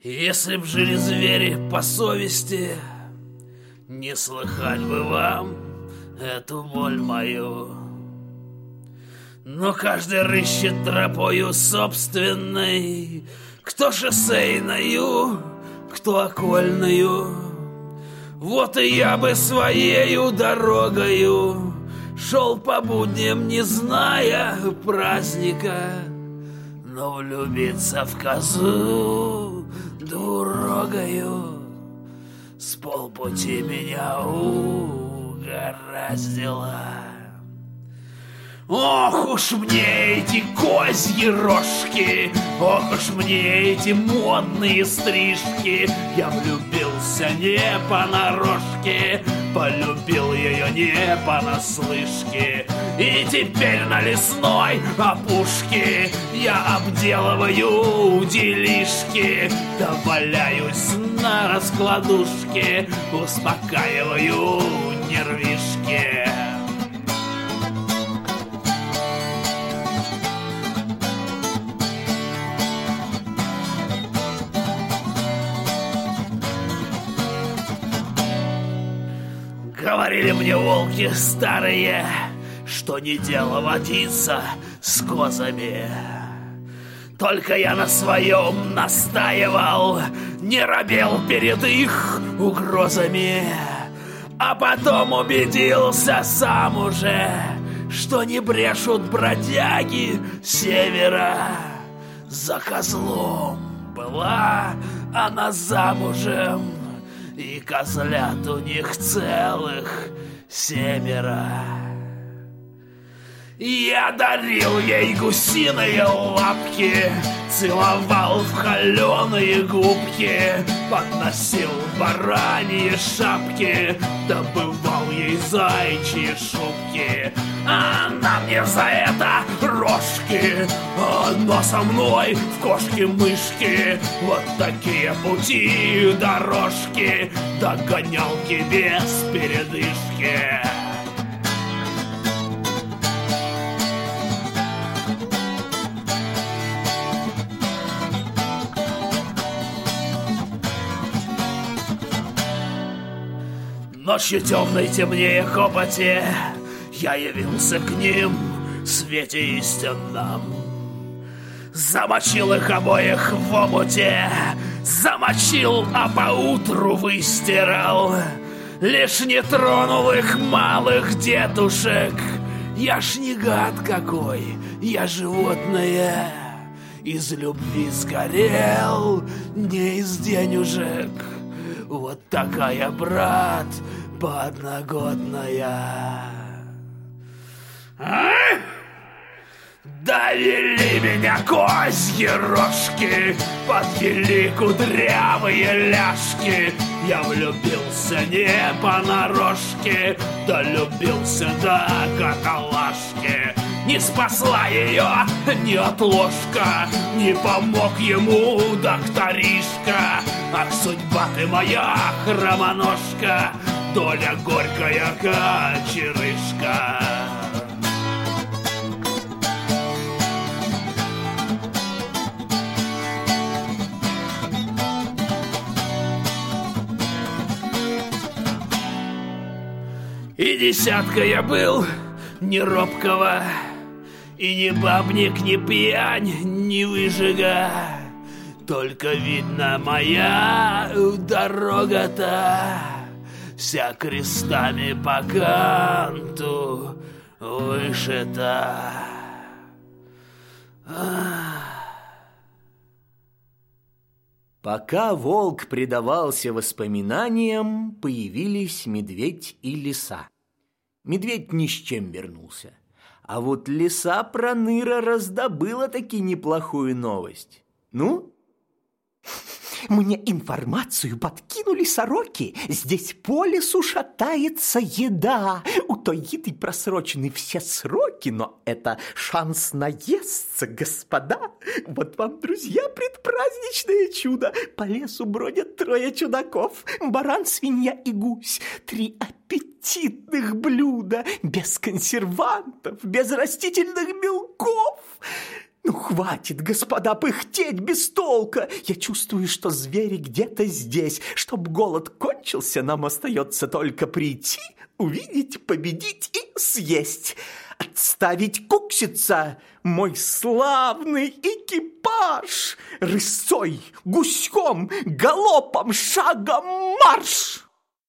Если б жили звери по совести, не слыхать бы вам эту боль мою. Но каждый рыщет тропою собственной, кто шоссейною, кто окольною. Вот и я бы своею дорогою шел по будням, не зная праздника, но влюбиться в козу двурогою с полпути меня угораздило. Ох уж мне эти козьи рожки, ох уж мне эти модные стрижки. Я влюбился не понарошке, полюбил ее не понаслышке. И теперь на лесной опушке я обделываю делишки, да валяюсь на раскладушке, успокаиваю нервишки. Говорили мне волки старые, что не дело водиться с козами. Только я на своем настаивал, не робел перед их угрозами. А потом убедился сам уже, что не брешут бродяги севера. За козлом была она замужем, и козлят у них целых 7. Я дарил ей гусиные лапки, целовал в холеные губки, подносил бараньи шапки, добывал ей зайчьи шубки. Она мне за это рожки, она со мной в кошки-мышки. Вот такие пути дорожки, догонялки без передышки. Ночью темной темнее копоти я явился к ним в свете истинном. Замочил их обоих в омуте, замочил, а поутру выстирал. Лишь не тронул их малых детушек. Я ж не гад какой, я животное. Из любви сгорел, не из денежек. Вот такая, брат, подноготная. А? Довели меня козьи рожки, подвели кудрявые ляжки. Я влюбился не понарошке, долюбился до каталажки. Не спасла ее ни отложка, не помог ему докторишка. Ах, судьба ты моя, хромоножка, доля горькая кочерышка. И десятка я был не робкого, и ни бабник, ни пьянь, ни выжига. Только видно моя дорога-то вся крестами по канту вышита. Пока волк предавался воспоминаниям, появились медведь и лиса. Медведь ни с чем вернулся. А вот лиса проныра раздобыла таки неплохую новость. Ну? Мне информацию подкинули сороки. Здесь по лесу шатается еда. У той еды просрочены все сроки, но это шанс наесться, господа. Вот вам, друзья, предпраздничное чудо. По лесу бродят 3 чудаков. Баран, свинья и гусь. 3 аппетитных блюда. Без консервантов, без растительных белков. Ну, хватит, господа, пыхтеть без толка. Я чувствую, что звери где-то здесь. Чтоб голод кончился, нам остается только прийти, увидеть, победить и съесть. Отставить кукситься, мой славный экипаж! Рысой, гуськом, галопом, шагом марш!